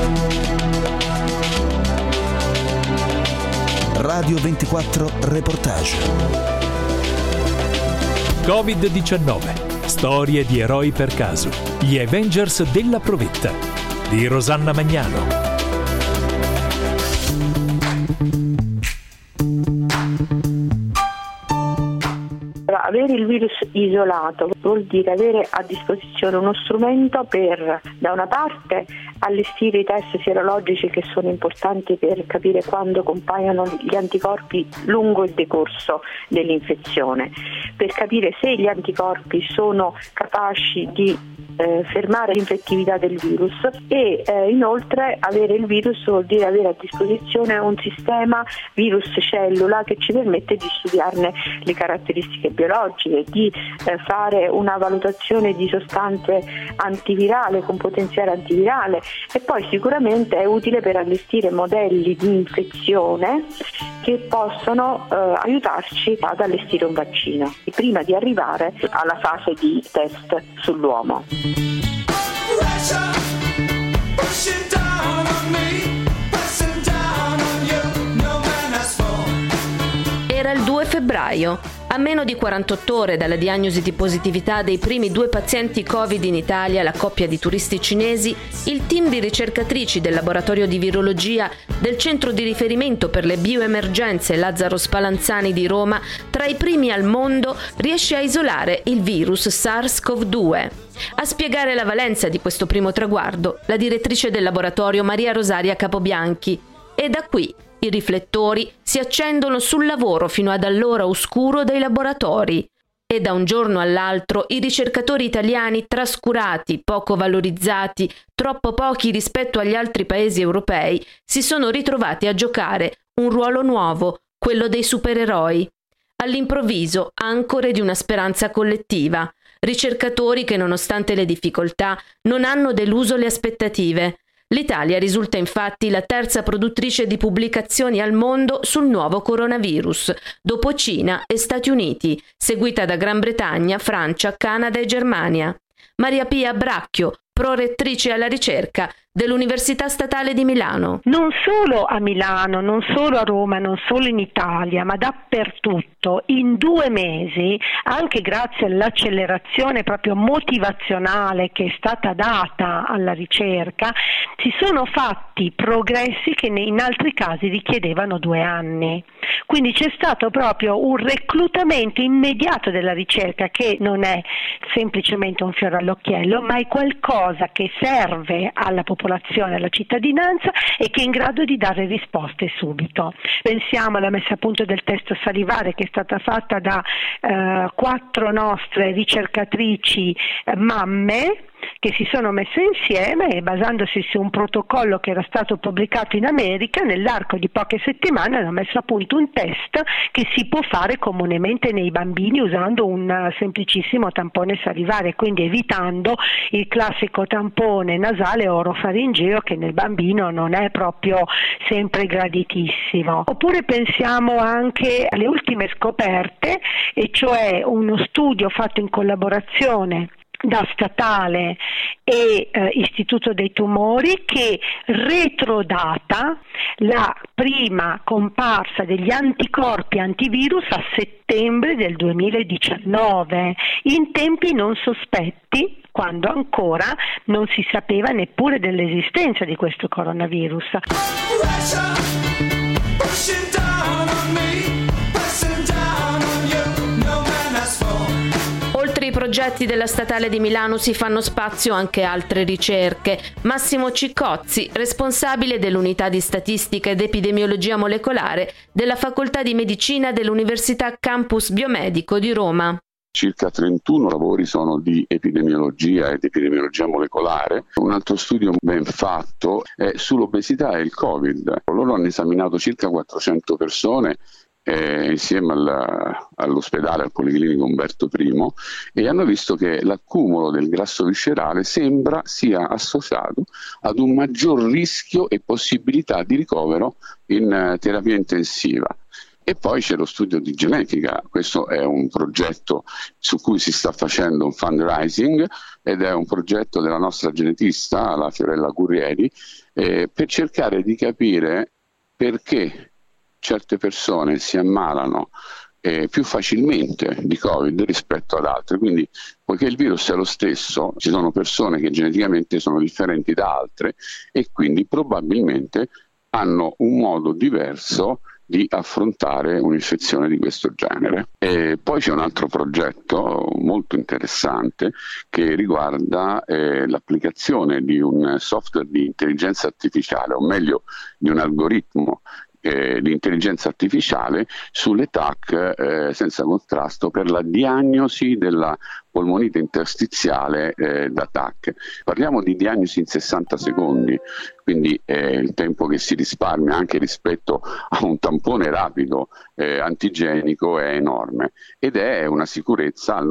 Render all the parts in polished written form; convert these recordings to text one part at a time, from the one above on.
Radio 24 Reportage. Covid-19. Storie di eroi per caso. Gli Avengers della provetta di Rosanna Magnano. Avere il virus isolato vuol dire avere a disposizione uno strumento per, da una parte, allestire i test sierologici che sono importanti per capire quando compaiono gli anticorpi lungo il decorso dell'infezione, per capire se gli anticorpi sono capaci di fermare l'infettività del virus e inoltre avere il virus vuol dire avere a disposizione un sistema virus-cellula che ci permette di studiarne le caratteristiche biologiche, di fare una valutazione di sostanze antivirale con potenziale antivirale e poi sicuramente è utile per allestire modelli di infezione che possono aiutarci ad allestire un vaccino prima di arrivare alla fase di test sull'uomo. Era il 2 febbraio. A meno di 48 ore dalla diagnosi di positività dei primi 2 pazienti Covid in Italia, la coppia di turisti cinesi, il team di ricercatrici del laboratorio di virologia del centro di riferimento per le bioemergenze Lazzaro Spallanzani di Roma, tra i primi al mondo, riesce a isolare il virus SARS-CoV-2. A spiegare la valenza di questo primo traguardo, la direttrice del laboratorio Maria Rosaria Capobianchi. E da qui i riflettori si accendono sul lavoro fino ad allora oscuro dei laboratori e da un giorno all'altro i ricercatori italiani trascurati, poco valorizzati, troppo pochi rispetto agli altri paesi europei, si sono ritrovati a giocare un ruolo nuovo, quello dei supereroi. All'improvviso, ancore di una speranza collettiva, ricercatori che nonostante le difficoltà non hanno deluso le aspettative. L'Italia risulta infatti la terza produttrice di pubblicazioni al mondo sul nuovo coronavirus, dopo Cina e Stati Uniti, seguita da Gran Bretagna, Francia, Canada e Germania. Maria Pia Bracchio, prorettrice alla ricerca dell'Università Statale di Milano. Non solo a Milano, non solo a Roma, non solo in Italia, ma dappertutto, in 2 mesi, anche grazie all'accelerazione proprio motivazionale che è stata data alla ricerca, si sono fatti progressi che in altri casi richiedevano 2 anni. Quindi c'è stato proprio un reclutamento immediato della ricerca che non è semplicemente un fiore all'occhiello, ma è qualcosa che serve alla popolazione, alla cittadinanza e che è in grado di dare risposte subito. Pensiamo alla messa a punto del test salivare che è stata fatta da 4 nostre ricercatrici mamme che si sono messe insieme e basandosi su un protocollo che era stato pubblicato in America, nell'arco di poche settimane hanno messo a punto un test che si può fare comunemente nei bambini usando un semplicissimo tampone salivare, quindi evitando il classico tampone nasale orofaringeo che nel bambino non è proprio sempre graditissimo. Oppure pensiamo anche alle ultime scoperte, e cioè uno studio fatto in collaborazione da Statale e Istituto dei Tumori che retrodata la prima comparsa degli anticorpi antivirus a settembre del 2019 in tempi non sospetti, quando ancora non si sapeva neppure dell'esistenza di questo coronavirus. Oltre i progetti della Statale di Milano si fanno spazio anche altre ricerche. Massimo Ciccozzi, responsabile dell'unità di statistica ed epidemiologia molecolare della Facoltà di Medicina dell'Università Campus Biomedico di Roma. Circa 31 lavori sono di epidemiologia ed epidemiologia molecolare. Un altro studio ben fatto è sull'obesità e il Covid. Loro hanno esaminato circa 400 persone insieme all'ospedale, al Policlinico Umberto I, e hanno visto che l'accumulo del grasso viscerale sembra sia associato ad un maggior rischio e possibilità di ricovero in terapia intensiva. E poi c'è lo studio di genetica, questo è un progetto su cui si sta facendo un fundraising ed è un progetto della nostra genetista, la Fiorella Currieri, per cercare di capire perché certe persone si ammalano più facilmente di Covid rispetto ad altre. Quindi, poiché il virus è lo stesso, ci sono persone che geneticamente sono differenti da altre e quindi probabilmente hanno un modo diverso di affrontare un'infezione di questo genere. E poi c'è un altro progetto molto interessante che riguarda l'applicazione di un software di intelligenza artificiale, o meglio di un algoritmo di intelligenza artificiale sulle TAC senza contrasto per la diagnosi della polmonite interstiziale da TAC. Parliamo di diagnosi in 60 secondi, quindi il tempo che si risparmia anche rispetto a un tampone rapido antigenico è enorme ed è una sicurezza al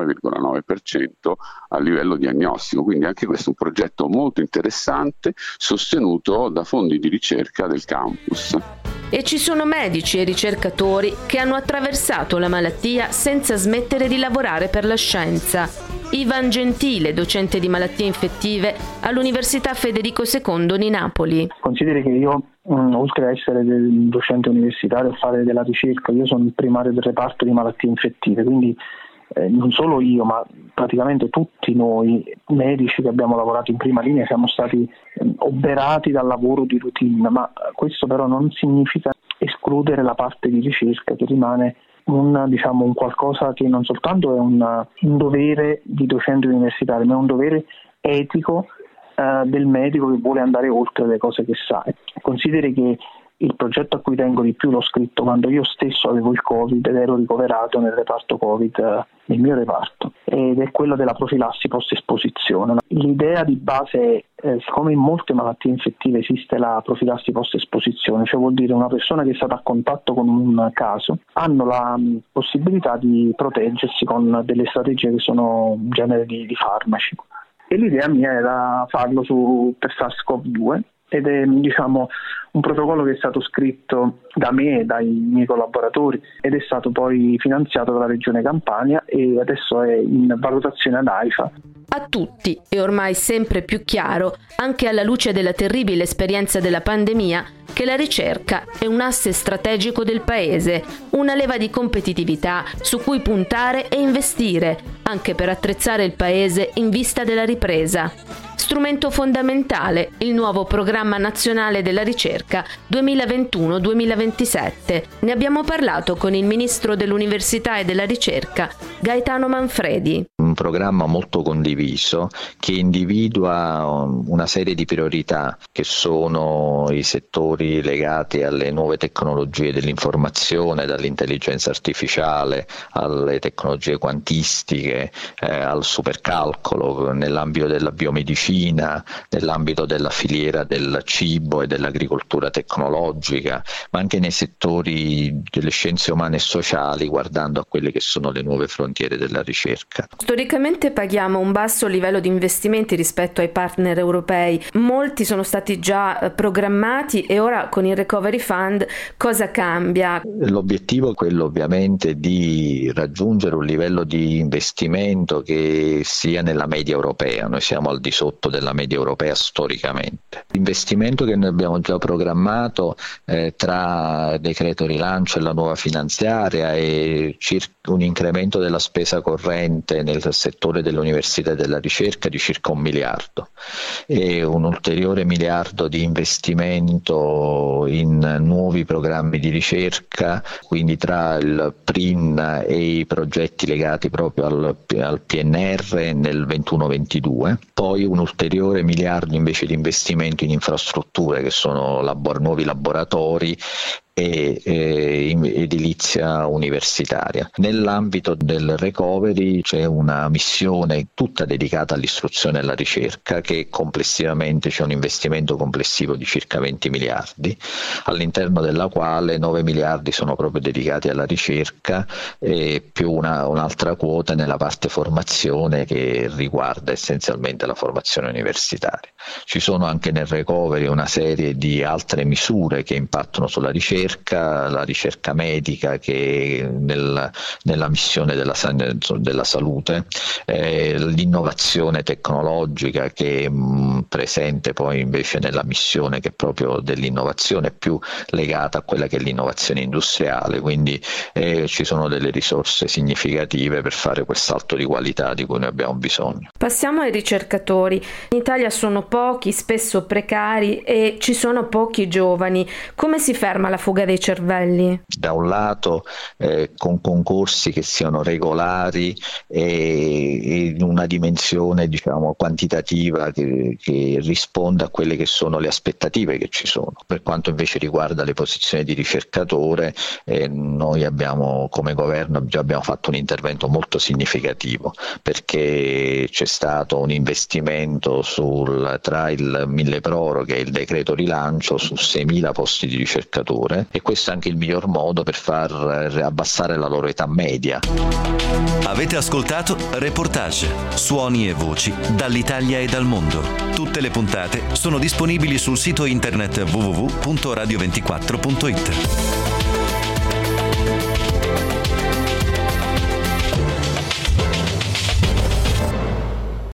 99,9% a livello diagnostico. Quindi anche questo è un progetto molto interessante sostenuto da fondi di ricerca del campus. E ci sono medici e ricercatori che hanno attraversato la malattia senza smettere di lavorare per la scienza. Ivan Gentile, docente di malattie infettive all'Università Federico II di Napoli. Consideri che io, oltre a essere docente universitario e fare della ricerca, io sono il primario del reparto di malattie infettive, quindi non solo io, ma praticamente tutti noi medici che abbiamo lavorato in prima linea siamo stati oberati dal lavoro di routine, ma questo però non significa escludere la parte di ricerca che rimane un qualcosa che non soltanto è un dovere di docente universitario, ma è un dovere etico del medico che vuole andare oltre le cose che sa. Consideri che il progetto a cui tengo di più l'ho scritto quando io stesso avevo il Covid ed ero ricoverato nel reparto Covid, nel mio reparto, ed è quello della profilassi post-esposizione. L'idea di base è, siccome in molte malattie infettive esiste la profilassi post-esposizione, cioè vuol dire una persona che è stata a contatto con un caso, hanno la possibilità di proteggersi con delle strategie che sono un genere di farmaci. E l'idea mia era farlo per SARS-CoV-2, ed è un protocollo che è stato scritto da me e dai miei collaboratori ed è stato poi finanziato dalla Regione Campania e adesso è in valutazione ad AIFA. A tutti è ormai sempre più chiaro, anche alla luce della terribile esperienza della pandemia, che la ricerca è un asse strategico del Paese, una leva di competitività su cui puntare e investire, anche per attrezzare il Paese in vista della ripresa. Strumento fondamentale, il nuovo Programma Nazionale della Ricerca 2021-2027. Ne abbiamo parlato con il Ministro dell'Università e della Ricerca, Gaetano Manfredi. Un programma molto condiviso che individua una serie di priorità che sono i settori legati alle nuove tecnologie dell'informazione, dall'intelligenza artificiale alle tecnologie quantistiche, al supercalcolo, nell'ambito della biomedicina, nell'ambito della filiera del cibo e dell'agricoltura tecnologica, ma anche nei settori delle scienze umane e sociali, guardando a quelle che sono le nuove frontiere della ricerca. Storicamente paghiamo un basso livello di investimenti rispetto ai partner europei. Molti sono stati già programmati e ora con il Recovery Fund cosa cambia? L'obiettivo è quello ovviamente di raggiungere un livello di investimento che sia nella media europea. Noi siamo al di sotto della media europea storicamente. L'investimento che noi abbiamo già programmato tra decreto rilancio e la nuova finanziaria è circa un incremento della spesa corrente nel settore dell'università e della ricerca di circa 1 miliardo e un ulteriore 1 miliardo di investimento in nuovi programmi di ricerca, quindi tra il PRIN e i progetti legati proprio al PNR nel 21-22, poi un ulteriore 1 miliardo invece di investimento in infrastrutture che sono nuovi laboratori e edilizia universitaria. Nell'ambito del recovery c'è una missione tutta dedicata all'istruzione e alla ricerca che complessivamente c'è un investimento complessivo di circa 20 miliardi, all'interno della quale 9 miliardi sono proprio dedicati alla ricerca e più un'altra quota nella parte formazione che riguarda essenzialmente la formazione universitaria. Ci sono anche nel recovery una serie di altre misure che impattano sulla ricerca, la ricerca medica che nella missione della salute, l'innovazione tecnologica che è presente poi invece nella missione che è proprio dell'innovazione più legata a quella che è l'innovazione industriale, quindi ci sono delle risorse significative per fare quel salto di qualità di cui noi abbiamo bisogno. Passiamo ai ricercatori. In Italia sono pochi, spesso precari, e ci sono pochi giovani. Come si ferma la fuga dei cervelli? Da un lato con concorsi che siano regolari e in una dimensione quantitativa che risponda a quelle che sono le aspettative che ci sono. Per quanto invece riguarda le posizioni di ricercatore, noi abbiamo come governo già abbiamo fatto un intervento molto significativo, perché c'è stato un investimento tra il milleproroghe e il decreto rilancio su 6.000 posti di ricercatore, e questo è anche il miglior modo per far abbassare la loro età media. Avete ascoltato Reportage, suoni e voci dall'Italia e dal mondo. Tutte le puntate sono disponibili sul sito internet www.radio24.it.